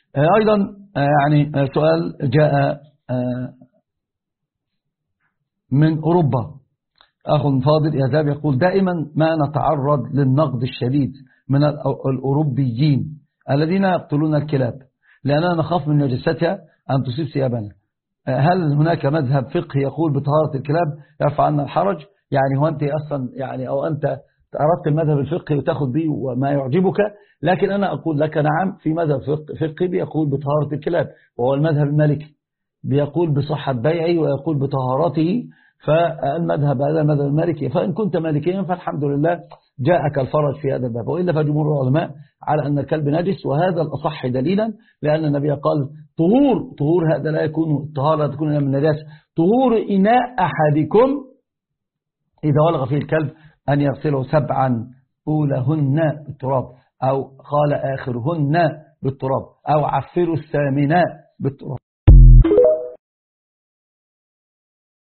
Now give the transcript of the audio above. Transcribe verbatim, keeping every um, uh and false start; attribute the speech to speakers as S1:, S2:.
S1: أيضا يعني سؤال جاء من أوروبا، أخ فاضل يذهب يقول دائما ما نتعرض للنقد الشديد من الأوروبيين الذين يقتلون الكلاب لأننا نخاف من نجاستها أن تصيب ثيابنا. هل هناك مذهب فقهي يقول بطهارة الكلاب يرفع عنا الحرج؟ يعني هو أنت أصلا يعني أو أنت أردت المذهب الفقهي وتأخذ به وما يعجبك، لكن أنا أقول لك نعم في مذهب فقهي بيقول بطهارة الكلاب وهو المذهب المالكي، بيقول بصحة بيعه ويقول بطهارته. فالمذهب هذا المذهب المالكي، فإن كنت مالكيا فالحمد لله جاءك الفرج في هذا الباب، وإلا فجمهور العلماء على أن الكلب نجس، وهذا الأصح دليلا لأن النبي قال طهور طهور هذا لا يكون الطهارة لا تكون من النجاسة، طهور إناء أحدكم إذا ولغ فيه الكلب أن يغسله سبعا أولهن بالتراب، أو قال آخرهن بالتراب، أو عفروا الثامناء بالتراب.